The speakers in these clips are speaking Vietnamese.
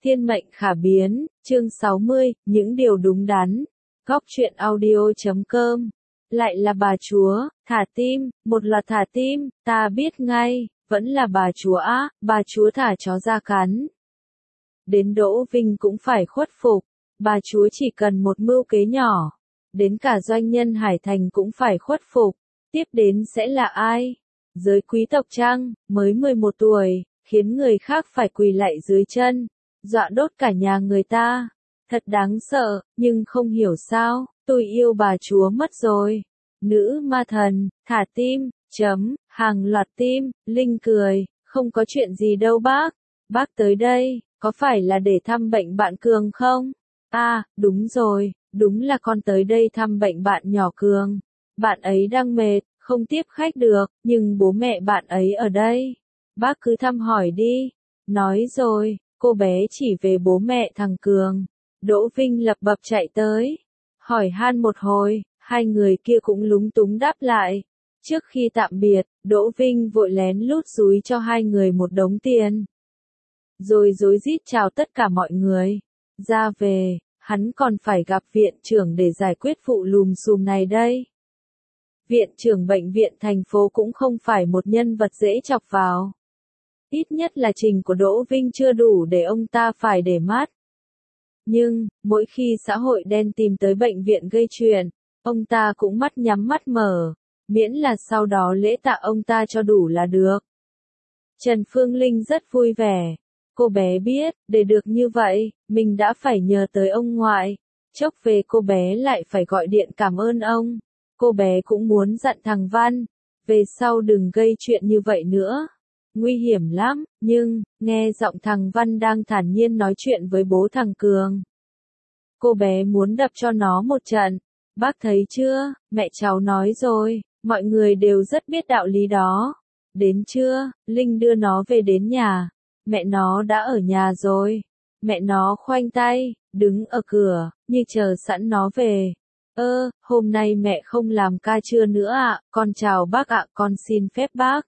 Thiên mệnh khả biến, chương 60, những điều đúng đắn. Góc truyện audio.com. Lại là bà chúa, thả tim, một loạt thả tim, ta biết ngay, vẫn là bà chúa á, bà chúa thả chó ra cắn. Đến Đỗ Vinh cũng phải khuất phục, bà chúa chỉ cần một mưu kế nhỏ. Đến cả doanh nhân Hải Thành cũng phải khuất phục, tiếp đến sẽ là ai? Giới quý tộc chăng, mới 11 tuổi, khiến người khác phải quỳ lạy dưới chân, dọa đốt cả nhà người ta. Thật đáng sợ, nhưng không hiểu sao, tôi yêu bà chúa mất rồi. Nữ ma thần, thả tim, hàng loạt tim, Linh cười, không có chuyện gì đâu bác. Bác tới đây, có phải là để thăm bệnh bạn Cường không? À, đúng rồi, đúng là con tới đây thăm bệnh bạn nhỏ Cường. Bạn ấy đang mệt, không tiếp khách được, nhưng bố mẹ bạn ấy ở đây. Bác cứ thăm hỏi đi. Nói rồi, cô bé chỉ về bố mẹ thằng Cường. Đỗ Vinh lập bập chạy tới. Hỏi han một hồi, hai người kia cũng lúng túng đáp lại. Trước khi tạm biệt, Đỗ Vinh vội lén lút dúi cho hai người một đống tiền. Rồi rối rít chào tất cả mọi người. Ra về, hắn còn phải gặp viện trưởng để giải quyết vụ lùm xùm này đây. Viện trưởng bệnh viện thành phố cũng không phải một nhân vật dễ chọc vào. Ít nhất là trình của Đỗ Vinh chưa đủ để ông ta phải để mắt. Nhưng, mỗi khi xã hội đen tìm tới bệnh viện gây chuyện, ông ta cũng mắt nhắm mắt mở, miễn là sau đó lễ tạ ông ta cho đủ là được. Trần Phương Linh rất vui vẻ. Cô bé biết, để được như vậy, mình đã phải nhờ tới ông ngoại. Chốc về cô bé lại phải gọi điện cảm ơn ông. Cô bé cũng muốn dặn thằng Văn, về sau đừng gây chuyện như vậy nữa. Nguy hiểm lắm, nhưng, nghe giọng thằng Văn đang thản nhiên nói chuyện với bố thằng Cường. Cô bé muốn đập cho nó một trận. Bác thấy chưa, mẹ cháu nói rồi, mọi người đều rất biết đạo lý đó. Đến trưa, Linh đưa nó về đến nhà. Mẹ nó đã ở nhà rồi. Mẹ nó khoanh tay, đứng ở cửa, như chờ sẵn nó về. Hôm nay mẹ không làm ca trưa nữa ạ, con chào bác ạ, con xin phép bác.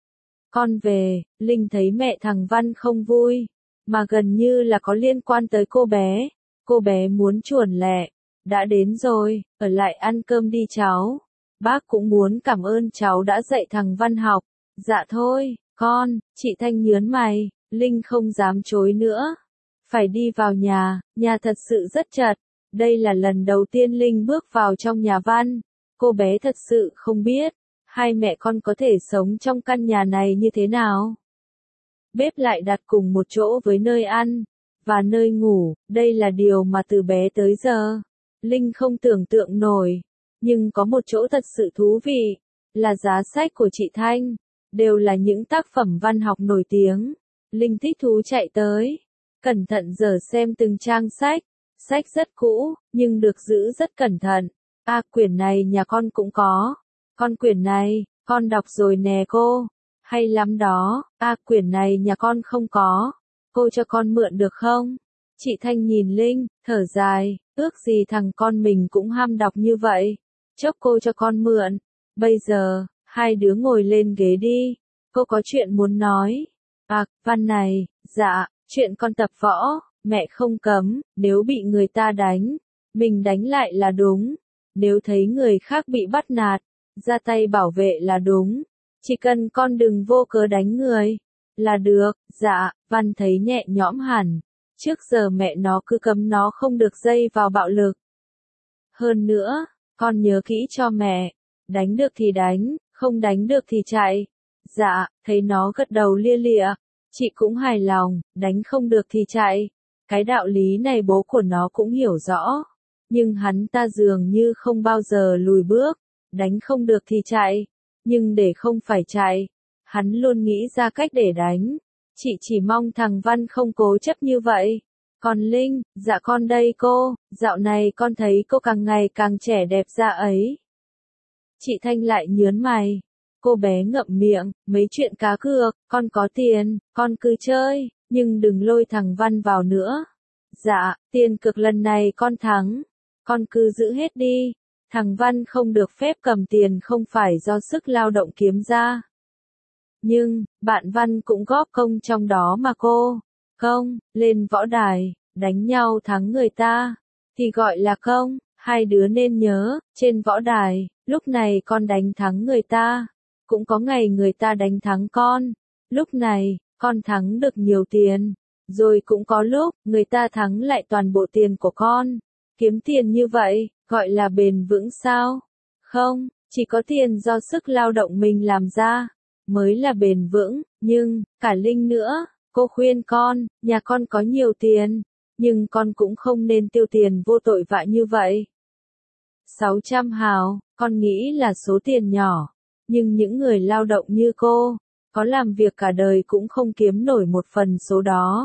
Con về, Linh thấy mẹ thằng Văn không vui, mà gần như là có liên quan tới cô bé. Cô bé muốn chuồn lẹ. Đã đến rồi, ở lại ăn cơm đi cháu. Bác cũng muốn cảm ơn cháu đã dạy thằng Văn học. Dạ thôi, con, chị Thanh nhớn mày, Linh không dám chối nữa. Phải đi vào nhà thật sự rất chật. Đây là lần đầu tiên Linh bước vào trong nhà Văn. Cô bé thật sự không biết, hai mẹ con có thể sống trong căn nhà này như thế nào. Bếp lại đặt cùng một chỗ với nơi ăn, và nơi ngủ, đây là điều mà từ bé tới giờ, Linh không tưởng tượng nổi. Nhưng có một chỗ thật sự thú vị, là giá sách của chị Thanh, đều là những tác phẩm văn học nổi tiếng. Linh thích thú chạy tới, cẩn thận dở xem từng trang sách. Sách rất cũ, nhưng được giữ rất cẩn thận. Quyển này nhà con cũng có. Con quyển này, con đọc rồi nè cô. Hay lắm đó. Quyển này nhà con không có. Cô cho con mượn được không? Chị Thanh nhìn Linh, thở dài, ước gì thằng con mình cũng ham đọc như vậy. Chốc cô cho con mượn. Bây giờ, hai đứa ngồi lên ghế đi. Cô có chuyện muốn nói. Văn này, dạ, chuyện con tập võ. Mẹ không cấm, nếu bị người ta đánh, mình đánh lại là đúng. Nếu thấy người khác bị bắt nạt, ra tay bảo vệ là đúng. Chỉ cần con đừng vô cớ đánh người, là được. Dạ, Văn thấy nhẹ nhõm hẳn. Trước giờ mẹ nó cứ cấm nó không được dây vào bạo lực. Hơn nữa, con nhớ kỹ cho mẹ. Đánh được thì đánh, không đánh được thì chạy. Dạ, thấy nó gật đầu lia lịa. Chị cũng hài lòng, đánh không được thì chạy. Cái đạo lý này bố của nó cũng hiểu rõ. Nhưng hắn ta dường như không bao giờ lùi bước. Đánh không được thì chạy. Nhưng để không phải chạy, hắn luôn nghĩ ra cách để đánh. Chị chỉ mong thằng Văn không cố chấp như vậy. Còn Linh, dạ con đây cô, dạo này con thấy cô càng ngày càng trẻ đẹp ra ấy. Chị Thanh lại nhớn mày. Cô bé ngậm miệng, mấy chuyện cá cược, con có tiền, con cứ chơi, nhưng đừng lôi thằng Văn vào nữa. Dạ, tiền cược lần này con thắng, con cứ giữ hết đi. Thằng Văn không được phép cầm tiền không phải do sức lao động kiếm ra. Nhưng, bạn Văn cũng góp công trong đó mà cô. Công, lên võ đài, đánh nhau thắng người ta, thì gọi là công. Hai đứa nên nhớ, trên võ đài, lúc này con đánh thắng người ta, cũng có ngày người ta đánh thắng con. Lúc này, con thắng được nhiều tiền, rồi cũng có lúc, người ta thắng lại toàn bộ tiền của con. Kiếm tiền như vậy, gọi là bền vững sao? Không, chỉ có tiền do sức lao động mình làm ra, mới là bền vững. Nhưng, cả Linh nữa, cô khuyên con, nhà con có nhiều tiền, nhưng con cũng không nên tiêu tiền vô tội vạ như vậy. 600 hào, con nghĩ là số tiền nhỏ, nhưng những người lao động như cô, có làm việc cả đời cũng không kiếm nổi một phần số đó.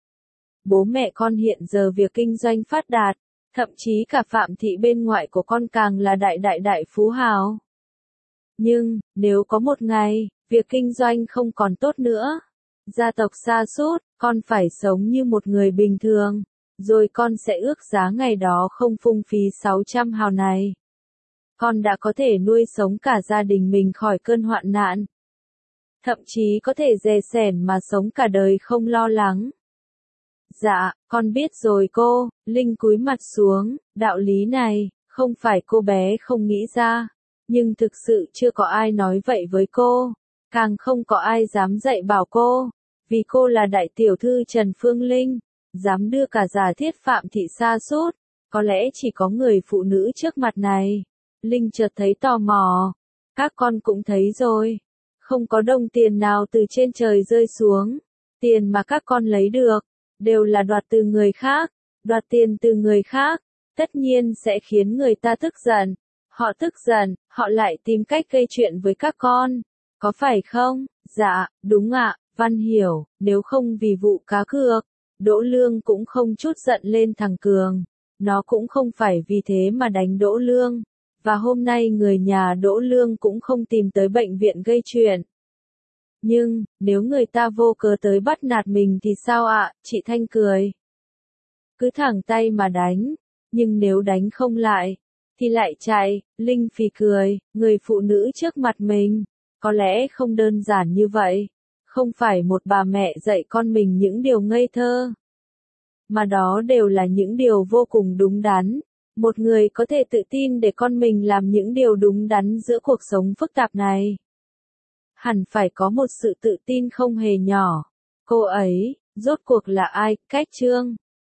Bố mẹ con hiện giờ việc kinh doanh phát đạt, thậm chí cả Phạm thị bên ngoại của con càng là đại phú hào. Nhưng, nếu có một ngày, việc kinh doanh không còn tốt nữa, gia tộc sa sút, con phải sống như một người bình thường, rồi con sẽ ước giá ngày đó không phung phí 600 hào này. Con đã có thể nuôi sống cả gia đình mình khỏi cơn hoạn nạn. Thậm chí có thể dè sẻn mà sống cả đời không lo lắng. Dạ, con biết rồi cô. Linh cúi mặt xuống, đạo lý này, không phải cô bé không nghĩ ra, nhưng thực sự chưa có ai nói vậy với cô, càng không có ai dám dạy bảo cô, vì cô là đại tiểu thư Trần Phương Linh, dám đưa cả giả thiết Phạm thị sa sút, có lẽ chỉ có người phụ nữ trước mặt này. Linh chợt thấy tò mò, các con cũng thấy rồi, không có đồng tiền nào từ trên trời rơi xuống, tiền mà các con lấy được, đều là đoạt từ người khác, đoạt tiền từ người khác, tất nhiên sẽ khiến người ta tức giận. Họ tức giận, họ lại tìm cách gây chuyện với các con, có phải không? Dạ, đúng ạ, Văn hiểu, nếu không vì vụ cá cược, Đỗ Lương cũng không chút giận lên thằng Cường, nó cũng không phải vì thế mà đánh Đỗ Lương, và hôm nay người nhà Đỗ Lương cũng không tìm tới bệnh viện gây chuyện. Nhưng, nếu người ta vô cớ tới bắt nạt mình thì sao ạ? Chị Thanh cười. Cứ thẳng tay mà đánh, nhưng nếu đánh không lại, thì lại chạy. Linh phì cười, người phụ nữ trước mặt mình, có lẽ không đơn giản như vậy. Không phải một bà mẹ dạy con mình những điều ngây thơ, mà đó đều là những điều vô cùng đúng đắn. Một người có thể tự tin để con mình làm những điều đúng đắn giữa cuộc sống phức tạp này, hẳn phải có một sự tự tin không hề nhỏ. Cô ấy, rốt cuộc là ai? Cách chương